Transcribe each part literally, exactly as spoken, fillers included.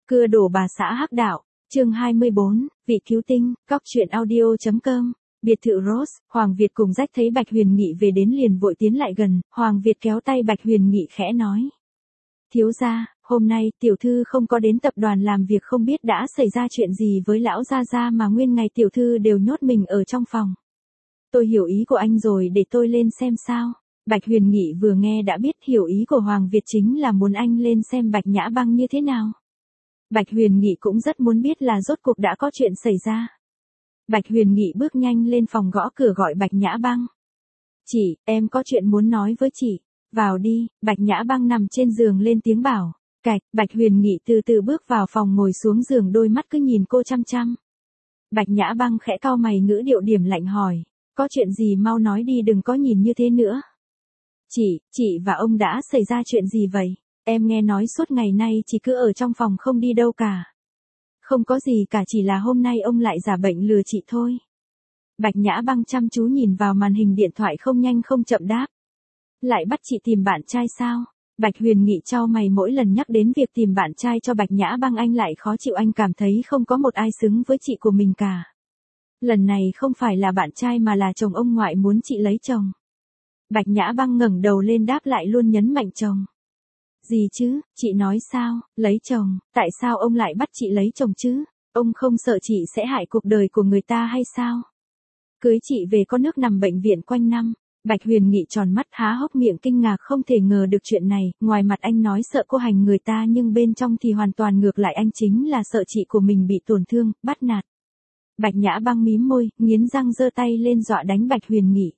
Cưa đổ bà xã hắc đạo, chương hai mươi bốn, vị cứu tinh, góc truyện audio.com, biệt thự Rose, Hoàng Việt cùng Rách thấy Bạch Huyền Nghị về đến liền vội tiến lại gần, Hoàng Việt kéo tay Bạch Huyền Nghị khẽ nói. Thiếu gia, hôm nay tiểu thư không có đến tập đoàn làm việc, không biết đã xảy ra chuyện gì với lão gia gia mà nguyên ngày tiểu thư đều nhốt mình ở trong phòng. Tôi hiểu ý của anh rồi, để tôi lên xem sao. Bạch Huyền Nghị vừa nghe đã biết hiểu ý của Hoàng Việt chính là muốn anh lên xem Bạch Nhã Băng như thế nào. Bạch Huyền Nghị cũng rất muốn biết là rốt cuộc đã có chuyện xảy ra. Bạch Huyền Nghị bước nhanh lên phòng gõ cửa gọi Bạch Nhã Băng. Chị, em có chuyện muốn nói với chị. Vào đi. Bạch Nhã Băng nằm trên giường lên tiếng bảo. Cạch. Bạch Huyền Nghị từ từ bước vào phòng ngồi xuống giường, đôi mắt cứ nhìn cô chăm chăm. Bạch Nhã Băng khẽ cau mày, ngữ điệu điểm lạnh hỏi. Có chuyện gì mau nói đi, đừng có nhìn như thế nữa. Chị, chị và ông đã xảy ra chuyện gì vậy? Em nghe nói suốt ngày nay chỉ cứ ở trong phòng không đi đâu cả. Không có gì cả, chỉ là hôm nay ông lại giả bệnh lừa chị thôi. Bạch Nhã Băng chăm chú nhìn vào màn hình điện thoại, không nhanh không chậm đáp. Lại bắt chị tìm bạn trai sao? Bạch Huyền Nghị chau mày, mỗi lần nhắc đến việc tìm bạn trai cho Bạch Nhã Băng anh lại khó chịu, anh cảm thấy không có một ai xứng với chị của mình cả. Lần này không phải là bạn trai mà là chồng ông ngoại muốn chị lấy chồng. Bạch Nhã Băng ngẩng đầu lên đáp lại, luôn nhấn mạnh chồng. Gì chứ, chị nói sao, lấy chồng, tại sao ông lại bắt chị lấy chồng chứ? Ông không sợ chị sẽ hại cuộc đời của người ta hay sao? Cưới chị về có nước nằm bệnh viện quanh năm. Bạch Huyền Nghị tròn mắt há hốc miệng kinh ngạc, không thể ngờ được chuyện này, ngoài mặt anh nói sợ cô hành người ta nhưng bên trong thì hoàn toàn ngược lại, anh chính là sợ chị của mình bị tổn thương, bắt nạt. Bạch Nhã Băng mím môi, nghiến răng giơ tay lên dọa đánh Bạch Huyền Nghị.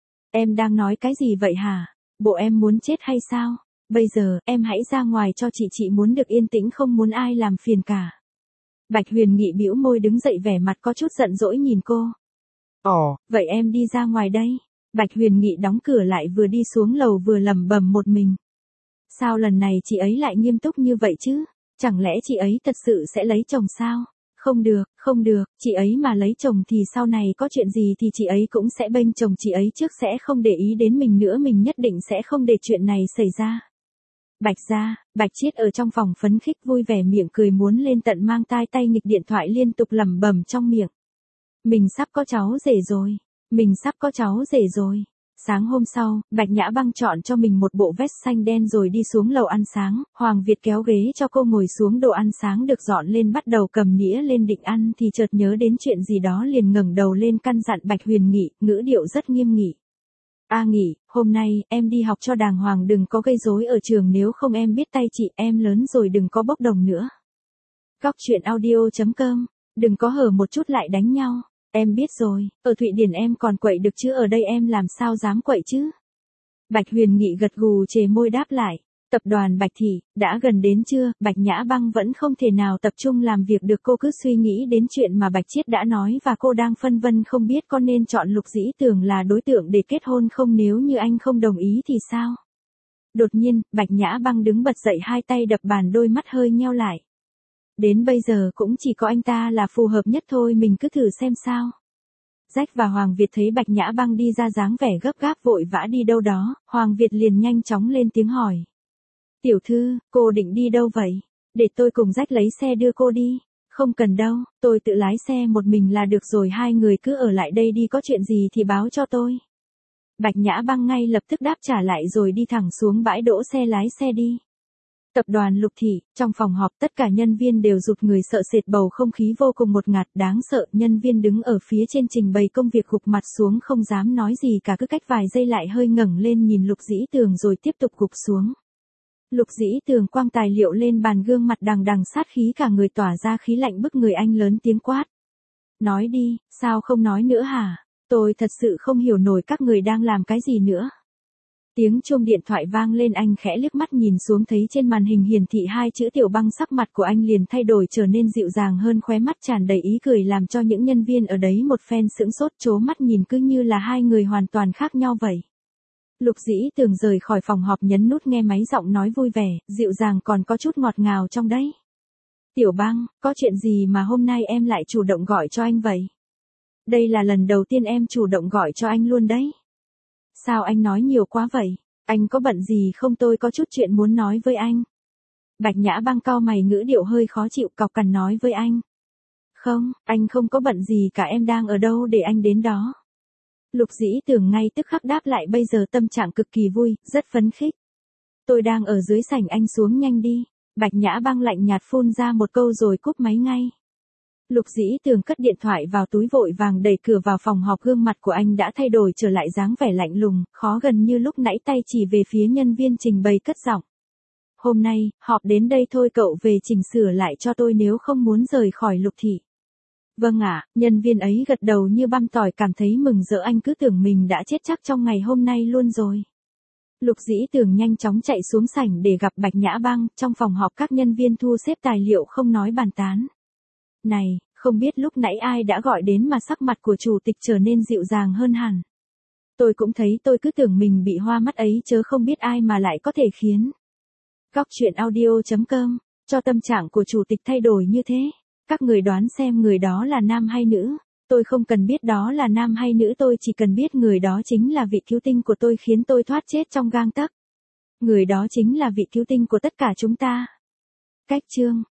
Em đang nói cái gì vậy hả? Bộ em muốn chết hay sao? Bây giờ, em hãy ra ngoài cho chị, chị muốn được yên tĩnh, không muốn ai làm phiền cả. Bạch Huyền Nghị bĩu môi đứng dậy, vẻ mặt có chút giận dỗi nhìn cô. Ồ, vậy em đi ra ngoài đây. Bạch Huyền Nghị đóng cửa lại, vừa đi xuống lầu vừa lẩm bẩm một mình. Sao lần này chị ấy lại nghiêm túc như vậy chứ? Chẳng lẽ chị ấy thật sự sẽ lấy chồng sao? Không được, không được, chị ấy mà lấy chồng thì sau này có chuyện gì thì chị ấy cũng sẽ bênh chồng chị ấy trước, sẽ không để ý đến mình nữa, mình nhất định sẽ không để chuyện này xảy ra. Bạch gia, Bạch Chiết ở trong phòng phấn khích vui vẻ, miệng cười muốn lên tận mang tai, tay nghịch điện thoại liên tục lẩm bẩm trong miệng. Mình sắp có cháu rể rồi, mình sắp có cháu rể rồi. Sáng hôm sau, Bạch Nhã Băng chọn cho mình một bộ vest xanh đen rồi đi xuống lầu ăn sáng, Hoàng Việt kéo ghế cho cô ngồi xuống, đồ ăn sáng được dọn lên, bắt đầu cầm nĩa lên định ăn thì chợt nhớ đến chuyện gì đó, liền ngẩng đầu lên căn dặn Bạch Huyền Nghị, ngữ điệu rất nghiêm nghị. A Nghị, hôm nay, em đi học cho đàng hoàng, đừng có gây rối ở trường, nếu không em biết tay chị, em lớn rồi đừng có bốc đồng nữa. Góc truyện audio.com, đừng có hở một chút lại đánh nhau. Em biết rồi, ở Thụy Điển em còn quậy được chứ ở đây em làm sao dám quậy chứ? Bạch Huyền Nghị gật gù chề môi đáp lại. Tập đoàn Bạch Thị, đã gần đến chưa? Bạch Nhã Băng vẫn không thể nào tập trung làm việc được, cô cứ suy nghĩ đến chuyện mà Bạch Chiết đã nói và cô đang phân vân không biết có nên chọn Lục Dĩ Tường là đối tượng để kết hôn không, nếu như anh không đồng ý thì sao? Đột nhiên, Bạch Nhã Băng đứng bật dậy, hai tay đập bàn, đôi mắt hơi nheo lại. Đến bây giờ cũng chỉ có anh ta là phù hợp nhất thôi, mình cứ thử xem sao. Rách và Hoàng Việt thấy Bạch Nhã Băng đi ra dáng vẻ gấp gáp vội vã đi đâu đó, Hoàng Việt liền nhanh chóng lên tiếng hỏi. Tiểu thư, cô định đi đâu vậy? Để tôi cùng Rách lấy xe đưa cô đi. Không cần đâu, tôi tự lái xe một mình là được rồi, hai người cứ ở lại đây đi, có chuyện gì thì báo cho tôi. Bạch Nhã Băng ngay lập tức đáp trả lại rồi đi thẳng xuống bãi đỗ xe lái xe đi. Tập đoàn Lục Thị, trong phòng họp tất cả nhân viên đều rụt người sợ sệt, bầu không khí vô cùng ngột ngạt đáng sợ, nhân viên đứng ở phía trên trình bày công việc gục mặt xuống không dám nói gì cả, cứ cách vài giây lại hơi ngẩng lên nhìn Lục Dĩ Tường rồi tiếp tục gục xuống. Lục Dĩ Tường quăng tài liệu lên bàn, gương mặt đằng đằng sát khí, cả người tỏa ra khí lạnh bức người, anh lớn tiếng quát. Nói đi, sao không nói nữa hả? Tôi thật sự không hiểu nổi các người đang làm cái gì nữa. Tiếng chuông điện thoại vang lên, anh khẽ liếc mắt nhìn xuống thấy trên màn hình hiển thị hai chữ Tiểu Băng, sắc mặt của anh liền thay đổi trở nên dịu dàng hơn, khóe mắt tràn đầy ý cười làm cho những nhân viên ở đấy một phen sững sốt, trố mắt nhìn, cứ như là hai người hoàn toàn khác nhau vậy. Lục Dĩ Tường rời khỏi phòng họp, nhấn nút nghe máy, giọng nói vui vẻ, dịu dàng còn có chút ngọt ngào trong đấy. Tiểu Băng, có chuyện gì mà hôm nay em lại chủ động gọi cho anh vậy? Đây là lần đầu tiên em chủ động gọi cho anh luôn đấy. Sao anh nói nhiều quá vậy? Anh có bận gì không, tôi có chút chuyện muốn nói với anh. Bạch Nhã Băng cau mày, ngữ điệu hơi khó chịu, cộc cằn nói với anh. Không, anh không có bận gì cả, em đang ở đâu để anh đến đó. Lục Dĩ Tường ngay tức khắc đáp lại, bây giờ tâm trạng cực kỳ vui, rất phấn khích. Tôi đang ở dưới sảnh, anh xuống nhanh đi. Bạch Nhã Băng lạnh nhạt phun ra một câu rồi cúp máy ngay. Lục Dĩ Tường cất điện thoại vào túi, vội vàng đẩy cửa vào phòng họp, gương mặt của anh đã thay đổi trở lại dáng vẻ lạnh lùng, khó gần như lúc nãy, tay chỉ về phía nhân viên trình bày cất giọng. Hôm nay, họp đến đây thôi, cậu về chỉnh sửa lại cho tôi nếu không muốn rời khỏi Lục thị. Vâng ạ, nhân viên ấy gật đầu như băm tỏi, cảm thấy mừng rỡ, anh cứ tưởng mình đã chết chắc trong ngày hôm nay luôn rồi. Lục Dĩ Tường nhanh chóng chạy xuống sảnh để gặp Bạch Nhã Băng, trong phòng họp các nhân viên thu xếp tài liệu không nói bàn tán. Này, không biết lúc nãy ai đã gọi đến mà sắc mặt của chủ tịch trở nên dịu dàng hơn hẳn. Tôi cũng thấy, tôi cứ tưởng mình bị hoa mắt ấy, chớ không biết ai mà lại có thể khiến Góc truyện audio chấm com cho tâm trạng của chủ tịch thay đổi như thế. Các người đoán xem người đó là nam hay nữ. Tôi không cần biết đó là nam hay nữ, tôi chỉ cần biết người đó chính là vị cứu tinh của tôi, khiến tôi thoát chết trong gang tấc. Người đó chính là vị cứu tinh của tất cả chúng ta. Cách chương